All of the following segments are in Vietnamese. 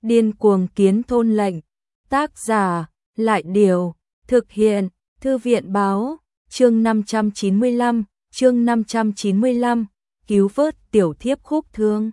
Điên cuồng kiến thôn lệnh. Tác giả, Lại Điều, thực hiện, Thư viện báo, chương 595, cứu vớt tiểu thiếp Khúc Thương.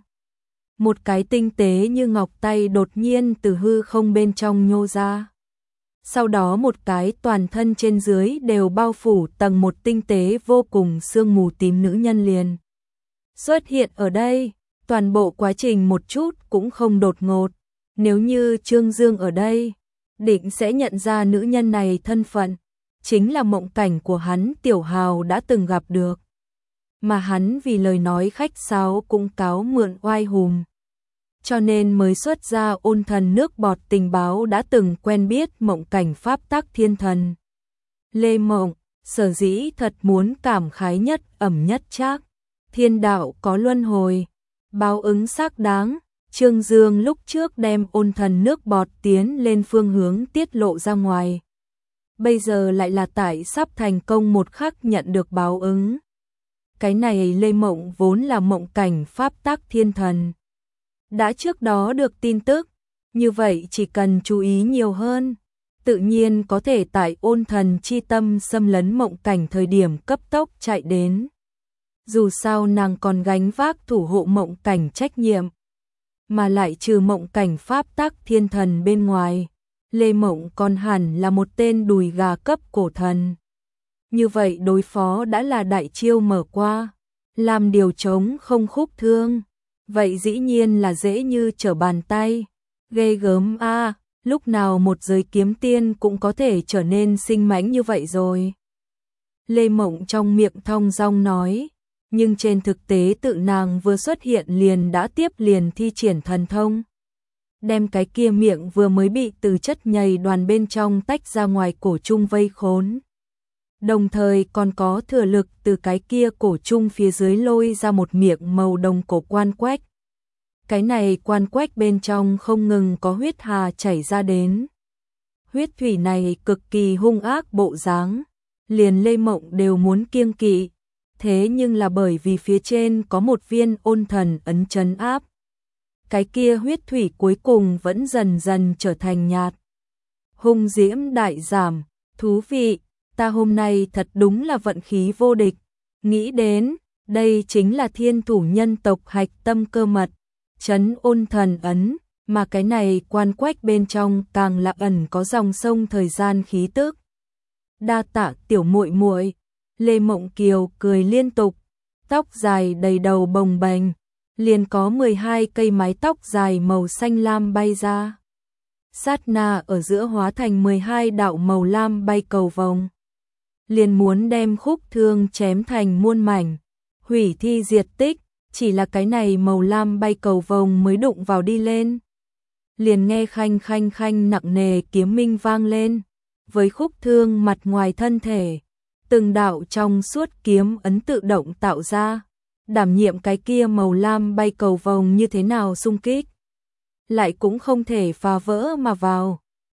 Một cái tinh tế như ngọc tay đột nhiên từ hư không bên trong nhô ra. Sau đó một cái toàn thân trên dưới đều bao phủ tầng một tinh tế vô cùng sương mù tím nữ nhân liền xuất hiện ở đây. Toàn bộ quá trình một chút cũng không đột ngột. Nếu như Trương Dương ở đây, định sẽ nhận ra nữ nhân này thân phận, chính là mộng cảnh của hắn Tiểu Hào đã từng gặp được. Mà hắn vì lời nói khách sáo cũng cáo mượn oai hùng, cho nên mới xuất ra ôn thần nước bọt tình báo đã từng quen biết mộng cảnh pháp tắc thiên thần. Lê Mộng, sở dĩ thật muốn cảm khái nhất ẩm nhất trác, thiên đạo có luân hồi, báo ứng xác đáng. Trương Dương lúc trước đem ôn thần nước bọt tiến lên phương hướng tiết lộ ra ngoài. Bây giờ lại là tại sắp thành công một khắc nhận được báo ứng. Cái này Lê Mộng vốn là mộng cảnh pháp tắc thiên thần. Đã trước đó được tin tức, như vậy chỉ cần chú ý nhiều hơn, tự nhiên có thể tại ôn thần chi tâm xâm lấn mộng cảnh thời điểm cấp tốc chạy đến. Dù sao nàng còn gánh vác thủ hộ mộng cảnh trách nhiệm. Mà lại trừ mộng cảnh pháp tắc thiên thần bên ngoài, Lê Mộng còn hẳn là một tên đùi gà cấp cổ thần. Như vậy đối phó đã là đại chiêu mở qua, làm điều chống không Khúc Thương, vậy dĩ nhiên là dễ như trở bàn tay. Ghê gớm a, lúc nào một giới kiếm tiên cũng có thể trở nên sinh mãnh như vậy rồi. Lê Mộng trong miệng thong dong nói, nhưng trên thực tế tự nàng vừa xuất hiện liền đã tiếp liền thi triển thần thông. Đem cái kia miệng vừa mới bị từ chất nhầy đoàn bên trong tách ra ngoài cổ trung vây khốn. Đồng thời còn có thừa lực từ cái kia cổ trung phía dưới lôi ra một miệng màu đồng cổ quan quách. Cái này quan quách bên trong không ngừng có huyết hà chảy ra đến. Huyết thủy này cực kỳ hung ác bộ dáng, liền Lê Mộng đều muốn kiêng kỵ. Thế nhưng là bởi vì phía trên có một viên ôn thần ấn trấn áp. Cái kia huyết thủy cuối cùng vẫn dần dần trở thành nhạt. Hung diễm đại giảm, thú vị, ta hôm nay thật đúng là vận khí vô địch. Nghĩ đến, đây chính là thiên thủ nhân tộc hạch tâm cơ mật, trấn ôn thần ấn, mà cái này quan quách bên trong càng là ẩn có dòng sông thời gian khí tức. Đa tạ tiểu muội muội. Lê Mộng Kiều cười liên tục, tóc dài đầy đầu bồng bềnh, liền có 12 cây mái tóc dài màu xanh lam bay ra. Sát na ở giữa hóa thành 12 đạo màu lam bay cầu vồng. Liền muốn đem Khúc Thương chém thành muôn mảnh, hủy thi diệt tích, chỉ là cái này màu lam bay cầu vồng mới đụng vào đi lên. Liền nghe khanh khanh khanh nặng nề kiếm minh vang lên, với Khúc Thương mặt ngoài thân thể. Từng đạo trong suốt kiếm ấn tự động tạo ra, đảm nhiệm cái kia màu lam bay cầu vồng như thế nào xung kích. Lại cũng không thể phá vỡ mà vào.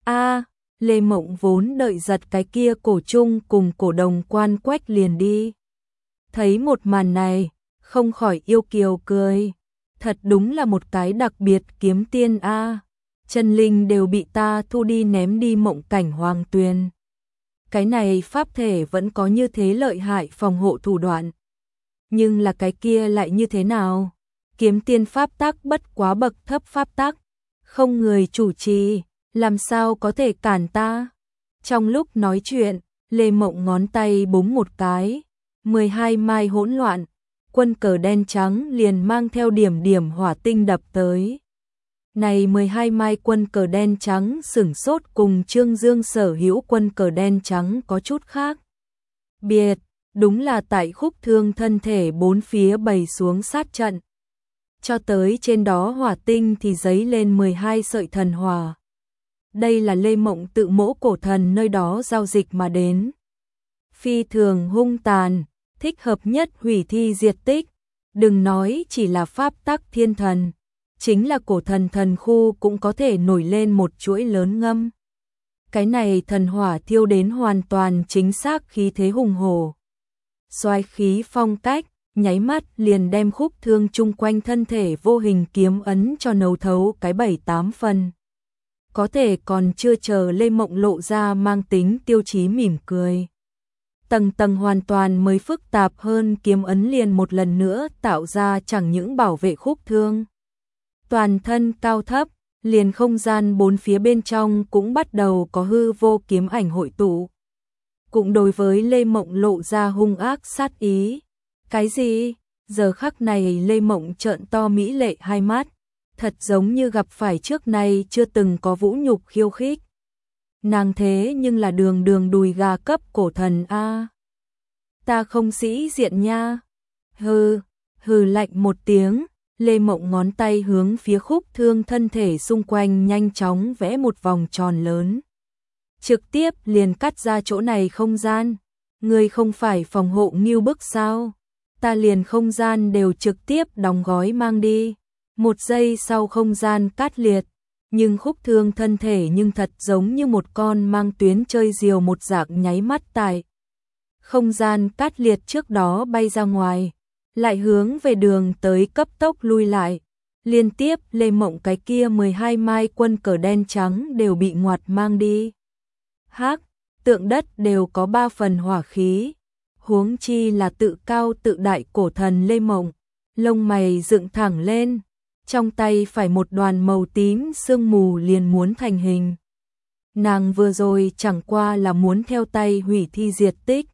Lê Mộng vốn đợi giật cái kia cổ trung cùng cổ đồng quan quách liền đi. Thấy một màn này, không khỏi yêu kiều cười. Thật đúng là một cái đặc biệt kiếm tiên a. Chân linh đều bị ta thu đi ném đi mộng cảnh hoàng tuyền. Cái này pháp thể vẫn có như thế lợi hại phòng hộ thủ đoạn. Nhưng là cái kia lại như thế nào? Kiếm tiên pháp tắc bất quá bậc thấp pháp tắc, không người chủ trì, làm sao có thể cản ta? Trong lúc nói chuyện, Lê Mộng ngón tay búng một cái, 12 mai hỗn loạn, quân cờ đen trắng liền mang theo điểm điểm hỏa tinh đập tới. Này 12 mai quân cờ đen trắng sửng sốt cùng Trương Dương sở hữu quân cờ đen trắng có chút khác biệt, đúng là tại Khúc Thương thân thể bốn phía bày xuống sát trận. Cho tới trên đó hỏa tinh thì giấy lên 12 sợi thần hỏa. Đây là Lê Mộng tự mỗ cổ thần nơi đó giao dịch mà đến. Phi thường hung tàn, thích hợp nhất hủy thi diệt tích, đừng nói chỉ là pháp tắc thiên thần. Chính là cổ thần thần khu cũng có thể nổi lên một chuỗi lớn ngâm. Cái này thần hỏa thiêu đến hoàn toàn chính xác khí thế hùng hổ. Soái khí phong cách, nháy mắt liền đem khúc thương chung quanh thân thể vô hình kiếm ấn cho nấu thấu cái 7-8 phần. Có thể còn chưa chờ Lê Mộng lộ ra mang tính tiêu chí mỉm cười. Tầng tầng hoàn toàn mới phức tạp hơn kiếm ấn liền một lần nữa tạo ra chẳng những bảo vệ khúc thương. Toàn thân cao thấp, liền không gian bốn phía bên trong cũng bắt đầu có hư vô kiếm ảnh hội tụ. Cũng đối với Lê Mộng lộ ra hung ác sát ý. Cái gì? Giờ khắc này Lê Mộng trợn to mỹ lệ hai mắt, thật giống như gặp phải trước nay chưa từng có vũ nhục khiêu khích. Nàng thế nhưng là đường đường đùi gà cấp cổ thần a. Ta không sĩ diện nha. Hừ, hừ lạnh một tiếng, Lê Mộng ngón tay hướng phía khúc thương thân thể xung quanh nhanh chóng vẽ một vòng tròn lớn. Trực tiếp liền cắt ra chỗ này không gian. Ngươi không phải phòng hộ Ngưu Bức sao? Ta liền không gian đều trực tiếp đóng gói mang đi. Một giây sau không gian cắt liệt, nhưng khúc thương thân thể nhưng thật giống như một con mang tuyến chơi diều một dạng nháy mắt tại. Không gian cắt liệt trước đó bay ra ngoài, lại hướng về đường tới cấp tốc lui lại. Liên tiếp Lê Mộng cái kia 12 mai quân cờ đen trắng đều bị ngoặt mang đi. Hắc, tượng đất đều có 3 phần hỏa khí. Huống chi là tự cao tự đại cổ thần Lê Mộng, lông mày dựng thẳng lên, trong tay phải một đoàn màu tím sương mù liền muốn thành hình. Nàng vừa rồi chẳng qua là muốn theo tay hủy thi diệt tích.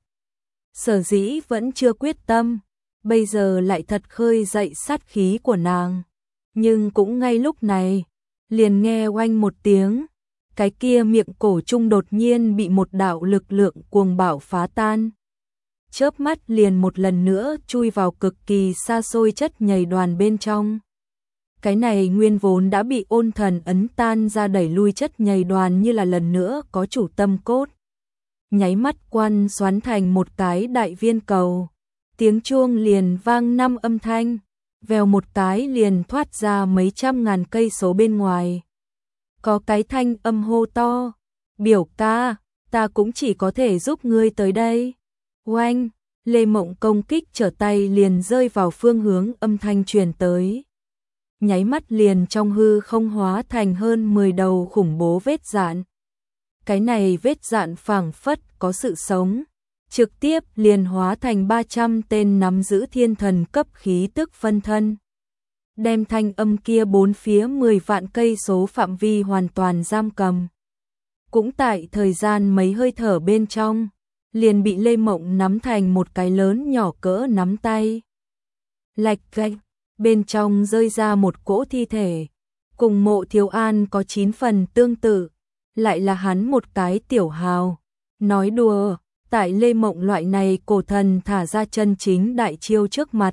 Sở dĩ vẫn chưa quyết tâm, bây giờ lại thật khơi dậy sát khí của nàng. Nhưng cũng ngay lúc này, liền nghe oanh một tiếng, cái kia miệng cổ trung đột nhiên bị một đạo lực lượng cuồng bạo phá tan. Chớp mắt liền một lần nữa chui vào cực kỳ xa xôi chất nhầy đoàn bên trong. Cái này nguyên vốn đã bị ôn thần ấn tan ra đẩy lui chất nhầy đoàn như là lần nữa có chủ tâm cốt. Nháy mắt quan xoắn thành một cái đại viên cầu. Tiếng chuông liền vang 5 âm thanh, vèo một cái liền thoát ra mấy trăm ngàn cây số bên ngoài. Có cái thanh âm hô to, biểu ca, ta cũng chỉ có thể giúp ngươi tới đây. Oanh, Lê Mộng công kích trở tay liền rơi vào phương hướng âm thanh truyền tới. Nháy mắt liền trong hư không hóa thành hơn 10 đầu khủng bố vết dạn. Cái này vết dạn phảng phất có sự sống, trực tiếp liền hóa thành 300 tên nắm giữ thiên thần cấp khí tức phân thân. Đem thanh âm kia bốn phía 10 vạn cây số phạm vi hoàn toàn giam cầm. Cũng tại thời gian mấy hơi thở bên trong, liền bị Lê Mộng nắm thành một cái lớn nhỏ cỡ nắm tay. Lạch cạch, bên trong rơi ra một cỗ thi thể, cùng Mộ Thiếu An có 9 phần tương tự, lại là hắn một cái tiểu hào. Nói đùa, tại Lê Mộng loại này cổ thần thả ra chân chính đại chiêu trước mặt.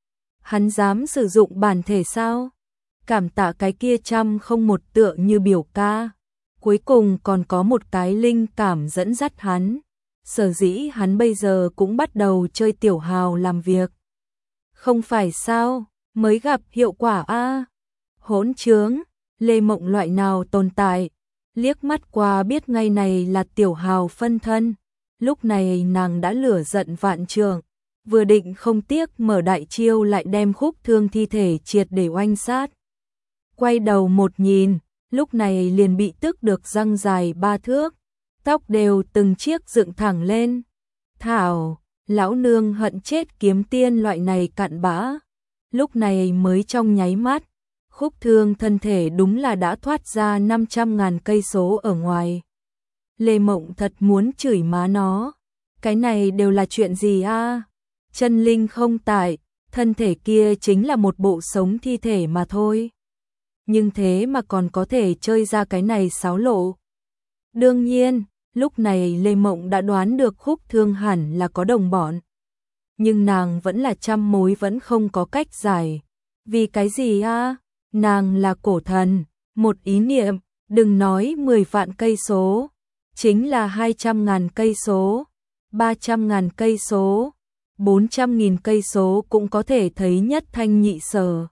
Hắn dám sử dụng bản thể sao? Cảm tạ cái kia trăm không một tựa như biểu ca. Cuối cùng còn có một cái linh cảm dẫn dắt hắn. Sở dĩ hắn bây giờ cũng bắt đầu chơi tiểu hào làm việc. Không phải sao, mới gặp hiệu quả a. Hỗn trướng, Lê Mộng loại nào tồn tại, liếc mắt qua biết ngay này là tiểu hào phân thân. Lúc này nàng đã lửa giận vạn trượng, vừa định không tiếc mở đại chiêu lại đem khúc thương thi thể triệt để oanh sát. Quay đầu một nhìn, lúc này liền bị tức được răng dài 3 thước, tóc đều từng chiếc dựng thẳng lên. Thảo, lão nương hận chết kiếm tiên loại này cặn bã. Lúc này mới trong nháy mắt, khúc thương thân thể đúng là đã thoát ra 500.000 cây số ở ngoài. Lê Mộng thật muốn chửi má nó. Cái này đều là chuyện gì a? Chân linh không tại, thân thể kia chính là một bộ sống thi thể mà thôi. Nhưng thế mà còn có thể chơi ra cái này xáo lộ. Đương nhiên, lúc này Lê Mộng đã đoán được khúc thương hẳn là có đồng bọn. Nhưng nàng vẫn là trăm mối vẫn không có cách giải. Vì cái gì a? Nàng là cổ thần, một ý niệm, đừng nói 10 vạn cây số, chính là 200.000 cây số, 300.000 cây số, 400.000 cây số cũng có thể thấy nhất thanh nhị sở.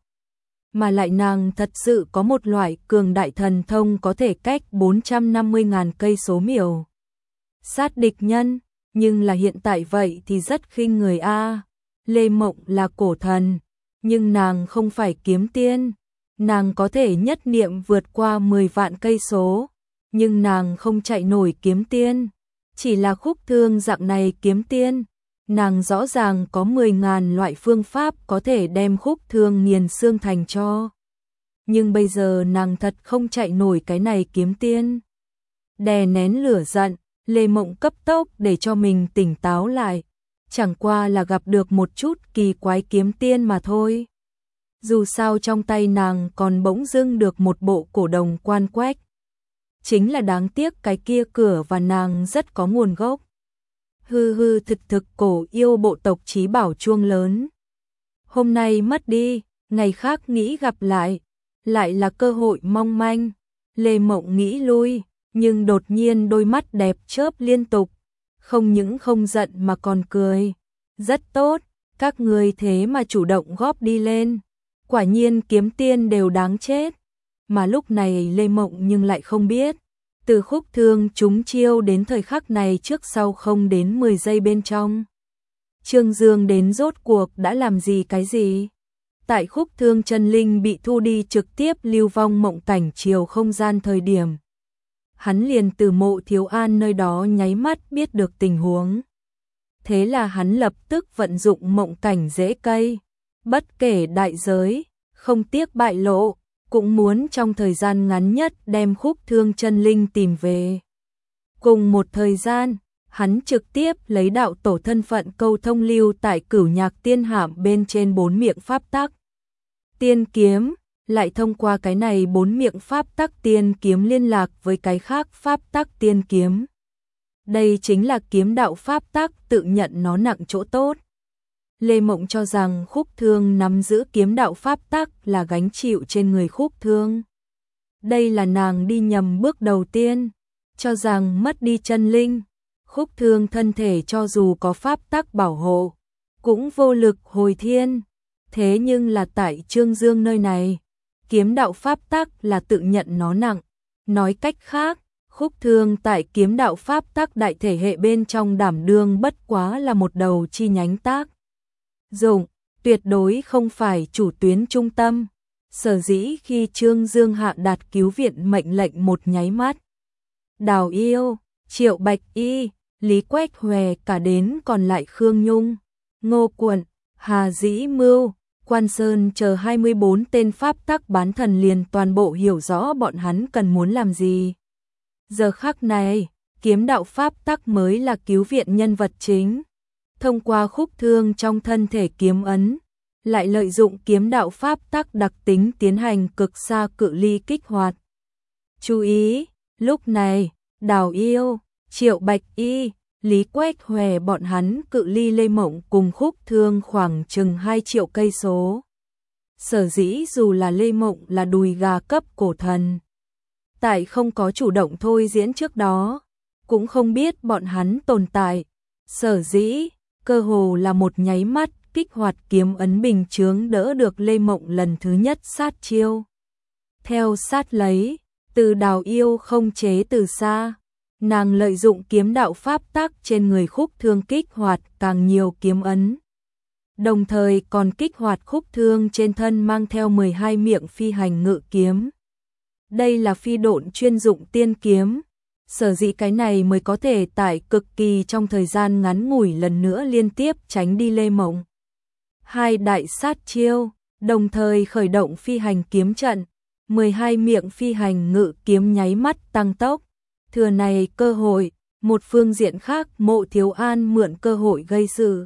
Mà lại nàng thật sự có một loại cường đại thần thông có thể cách 450.000 cây số miểu sát địch nhân, nhưng là hiện tại vậy thì rất khinh người a. Lê Mộng là cổ thần, nhưng nàng không phải kiếm tiên. Nàng có thể nhất niệm vượt qua 10 vạn cây số, nhưng nàng không chạy nổi kiếm tiên. Chỉ là Khúc Thương dạng này kiếm tiên, nàng rõ ràng có 10.000 loại phương pháp có thể đem Khúc Thương nghiền xương thành tro. Nhưng bây giờ nàng thật không chạy nổi cái này kiếm tiên. Đè nén lửa giận, Lê Mộng cấp tốc để cho mình tỉnh táo lại. Chẳng qua là gặp được một chút kỳ quái kiếm tiên mà thôi. Dù sao trong tay nàng còn bỗng dưng được một bộ cổ đồng quan quách. Chính là đáng tiếc cái kia cửa và nàng rất có nguồn gốc. Hư hư thực thực cổ yêu bộ tộc chí bảo chuông lớn. Hôm nay mất đi, ngày khác nghĩ gặp lại là cơ hội mong manh. Lê Mộng nghĩ lui, nhưng đột nhiên đôi mắt đẹp chớp liên tục. Không những không giận mà còn cười. Rất tốt, các người thế mà chủ động góp đi lên. Quả nhiên kiếm tiên đều đáng chết. Mà lúc này Lê Mộng nhưng lại không biết. Từ Khúc Thương trúng chiêu đến thời khắc này trước sau không đến 10 giây bên trong. Trương Dương đến rốt cuộc đã làm gì cái gì? Tại Khúc Thương chân linh bị thu đi trực tiếp lưu vong mộng cảnh chiều không gian thời điểm. Hắn liền từ Mộ Thiếu An nơi đó nháy mắt biết được tình huống. Thế là hắn lập tức vận dụng mộng cảnh rễ cây. Bất kể đại giới, không tiếc bại lộ, cũng muốn trong thời gian ngắn nhất đem Khúc Thương chân linh tìm về. Cùng một thời gian, hắn trực tiếp lấy đạo tổ thân phận câu thông lưu tại Cửu Nhạc Tiên Hạm bên trên 4 miệng pháp tắc. Tiên kiếm, lại thông qua cái này 4 miệng pháp tắc tiên kiếm liên lạc với cái khác pháp tắc tiên kiếm. Đây chính là kiếm đạo pháp tắc tự nhận nó nặng chỗ tốt. Lê Mộng cho rằng Khúc Thương nắm giữ kiếm đạo pháp tắc là gánh chịu trên người Khúc Thương. Đây là nàng đi nhầm bước đầu tiên, cho rằng mất đi chân linh. Khúc Thương thân thể cho dù có pháp tắc bảo hộ, cũng vô lực hồi thiên. Thế nhưng là tại Trương Dương nơi này, kiếm đạo pháp tắc là tự nhận nó nặng. Nói cách khác, Khúc Thương tại kiếm đạo pháp tắc đại thể hệ bên trong đảm đương bất quá là một đầu chi nhánh tác dụng, tuyệt đối không phải chủ tuyến trung tâm. Sở dĩ khi Trương Dương hạ đạt cứu viện mệnh lệnh một nháy mắt, Đào Yêu, Triệu Bạch Y, Lý Quách Hòe cả đến còn lại Khương Nhung, Ngô Quận, Hà Dĩ Mưu, Quan Sơn chờ 24 tên pháp tắc bán thần liền toàn bộ hiểu rõ bọn hắn cần muốn làm gì. Giờ khắc này, kiếm đạo pháp tắc mới là cứu viện nhân vật chính. Thông qua Khúc Thương trong thân thể kiếm ấn, lại lợi dụng kiếm đạo pháp tắc đặc tính tiến hành cực xa cự ly kích hoạt. Chú ý, lúc này, Đào Yêu, Triệu Bạch Y, Lý Quách Hòe bọn hắn cự ly Lê Mộng cùng Khúc Thương khoảng chừng 2 triệu cây số. Sở dĩ dù là Lê Mộng là đùi gà cấp cổ thần, tại không có chủ động thôi diễn trước đó, cũng không biết bọn hắn tồn tại. Sở dĩ, cơ hồ là một nháy mắt kích hoạt kiếm ấn bình chướng đỡ được Lê Mộng lần thứ nhất sát chiêu. Theo sát lấy, từ Đào Yêu không chế từ xa, nàng lợi dụng kiếm đạo pháp tắc trên người Khúc Thương kích hoạt càng nhiều kiếm ấn. Đồng thời còn kích hoạt Khúc Thương trên thân mang theo 12 miệng phi hành ngự kiếm. Đây là phi độn chuyên dụng tiên kiếm. Sở dĩ cái này mới có thể tại cực kỳ trong thời gian ngắn ngủi lần nữa liên tiếp tránh đi Lê Mộng. Hai đại sát chiêu, đồng thời khởi động phi hành kiếm trận, 12 miệng phi hành ngự kiếm nháy mắt tăng tốc. Thừa này cơ hội, một phương diện khác Mộ Thiếu An mượn cơ hội gây sự.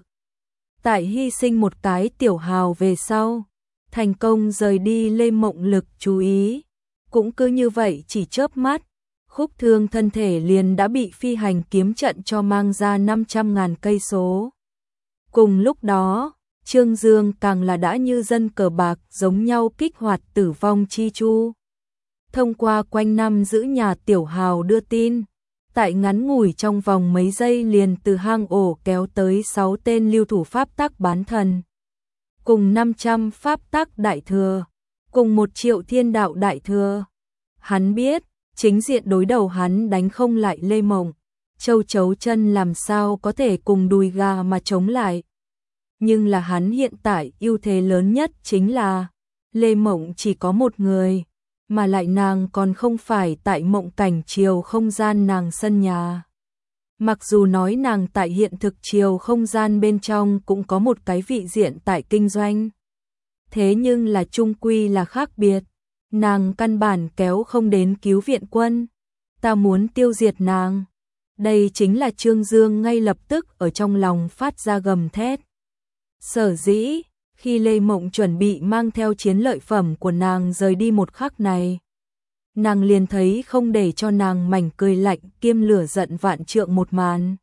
Tại hy sinh một cái tiểu hào về sau, thành công rời đi Lê Mộng lực chú ý. Cũng cứ như vậy chỉ chớp mắt, Khúc Thương thân thể liền đã bị phi hành kiếm trận cho mang ra 500.000 cây số. Cùng lúc đó, Trương Dương càng là đã như dân cờ bạc giống nhau kích hoạt tử vong chi chu. Thông qua quanh năm giữ nhà tiểu hào đưa tin, tại ngắn ngủi trong vòng mấy giây liền từ hang ổ kéo tới 6 tên lưu thủ pháp tắc bán thần. Cùng 500 pháp tắc đại thừa, cùng 1 triệu thiên đạo đại thừa. Hắn biết, chính diện đối đầu hắn đánh không lại Lê Mộng, châu chấu chân làm sao có thể cùng đùi gà mà chống lại. nhưng là hắn hiện tại ưu thế lớn nhất chính là Lê Mộng chỉ có một người, mà lại nàng còn không phải tại mộng cảnh chiều không gian nàng sân nhà. Mặc dù nói nàng tại hiện thực chiều không gian bên trong cũng có một cái vị diện tại kinh doanh. Thế nhưng là chung quy là khác biệt, nàng căn bản kéo không đến cứu viện quân. Ta muốn tiêu diệt nàng. Đây chính là Trương Dương ngay lập tức ở trong lòng phát ra gầm thét. Sở dĩ, khi Lê Mộng chuẩn bị mang theo chiến lợi phẩm của nàng rời đi một khắc này, nàng liền thấy không để cho nàng mảnh cười lạnh kiêm lửa giận vạn trượng một màn.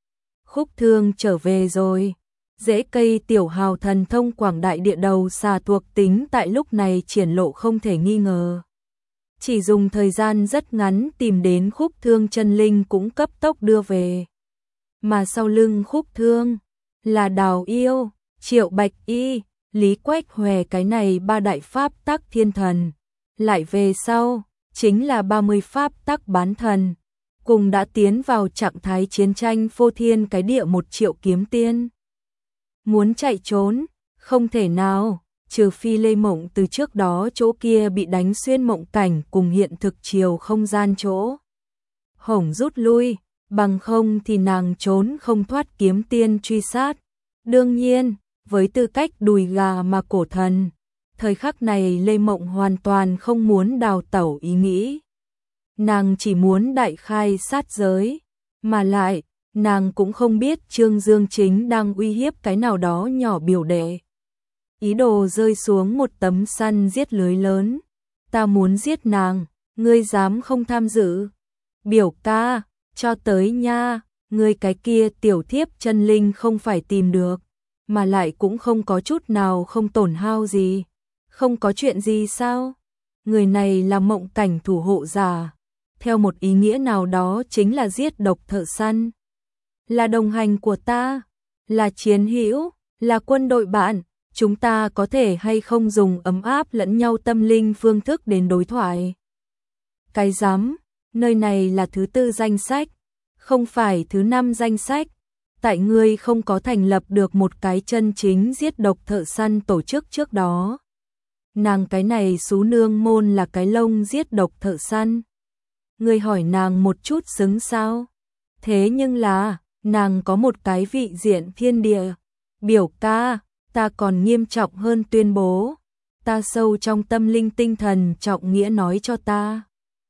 Khúc Thương trở về rồi. Rễ cây tiểu hào thần thông quảng đại địa đầu xà thuộc tính tại lúc này triển lộ không thể nghi ngờ. Chỉ dùng thời gian rất ngắn tìm đến Khúc Thương chân linh cũng cấp tốc đưa về. Mà sau lưng Khúc Thương là Đào Yêu, Triệu Bạch Y, Lý Quách Hòe cái này ba đại pháp tắc thiên thần. Lại về sau, chính là 30 pháp tắc bán thần, cùng đã tiến vào trạng thái chiến tranh phô thiên cái địa 1 triệu kiếm tiên. Muốn chạy trốn, không thể nào, trừ phi Lê Mộng từ trước đó chỗ kia bị đánh xuyên mộng cảnh cùng hiện thực chiều không gian chỗ. Hổng rút lui, bằng không thì nàng trốn không thoát kiếm tiên truy sát. Đương nhiên, với tư cách đùi gà mà cổ thần, thời khắc này Lê Mộng hoàn toàn không muốn đào tẩu ý nghĩ. Nàng chỉ muốn đại khai sát giới, mà lại, nàng cũng không biết Trương Dương chính đang uy hiếp cái nào đó nhỏ biểu đệ. Ý đồ rơi xuống một tấm săn giết lưới lớn. Ta muốn giết nàng, ngươi dám không tham dự? Biểu ca, cho tới nha, ngươi cái kia tiểu thiếp chân linh không phải tìm được, mà lại cũng không có chút nào không tổn hao gì. Không có chuyện gì sao? Người này là mộng cảnh thủ hộ giả, theo một ý nghĩa nào đó chính là giết độc thợ săn. Là đồng hành của ta, là chiến hữu, là quân đội bạn, chúng ta có thể hay không dùng ấm áp lẫn nhau tâm linh phương thức đến đối thoại. Cái dám, nơi này là thứ 4 danh sách, không phải thứ 5 danh sách. Tại ngươi không có thành lập được một cái chân chính giết độc thợ săn tổ chức trước đó. Nàng cái này xú nương môn là cái lông giết độc thợ săn. Ngươi hỏi nàng một chút xứng sao? Thế nhưng là, nàng có một cái vị diện thiên địa. Biểu ca, ta còn nghiêm trọng hơn tuyên bố. Ta sâu trong tâm linh tinh thần trọng nghĩa nói cho ta.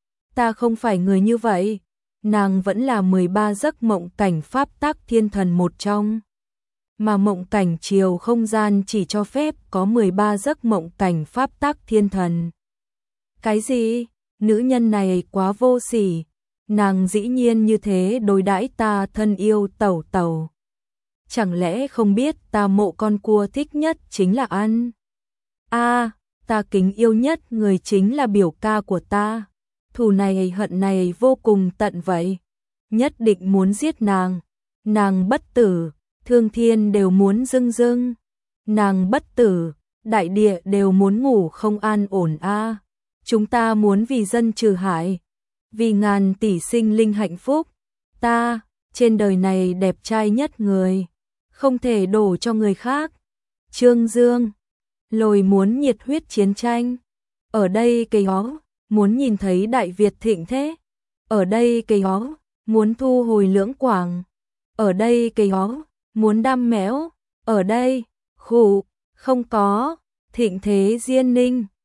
Ta không phải người như vậy. Nàng vẫn là 13 giấc mộng cảnh pháp tắc thiên thần một trong. Mà mộng cảnh chiều không gian chỉ cho phép có 13 giấc mộng cảnh pháp tắc thiên thần. Cái gì? Nữ nhân này quá vô sỉ. Nàng dĩ nhiên như thế đối đãi ta thân yêu tẩu tẩu. Chẳng lẽ không biết ta mộ con cua thích nhất chính là ăn? Ta kính yêu nhất người chính là biểu ca của ta. Thù này hận này vô cùng tận vậy. Nhất định muốn giết nàng. Nàng bất tử, thương thiên đều muốn dưng dưng. Nàng bất tử, đại địa đều muốn ngủ không an ổn Chúng ta muốn vì dân trừ hại, vì ngàn tỷ sinh linh hạnh phúc. Ta, trên đời này đẹp trai nhất người, không thể đổ cho người khác. Trương Dương, lồi muốn nhiệt huyết chiến tranh. Ở đây cây ó, muốn nhìn thấy Đại Việt thịnh thế. Ở đây cây ó, muốn thu hồi Lưỡng Quảng. Ở đây cây ó, muốn đam mẽo. Ở đây, khủ, không có, thịnh thế Diên Ninh.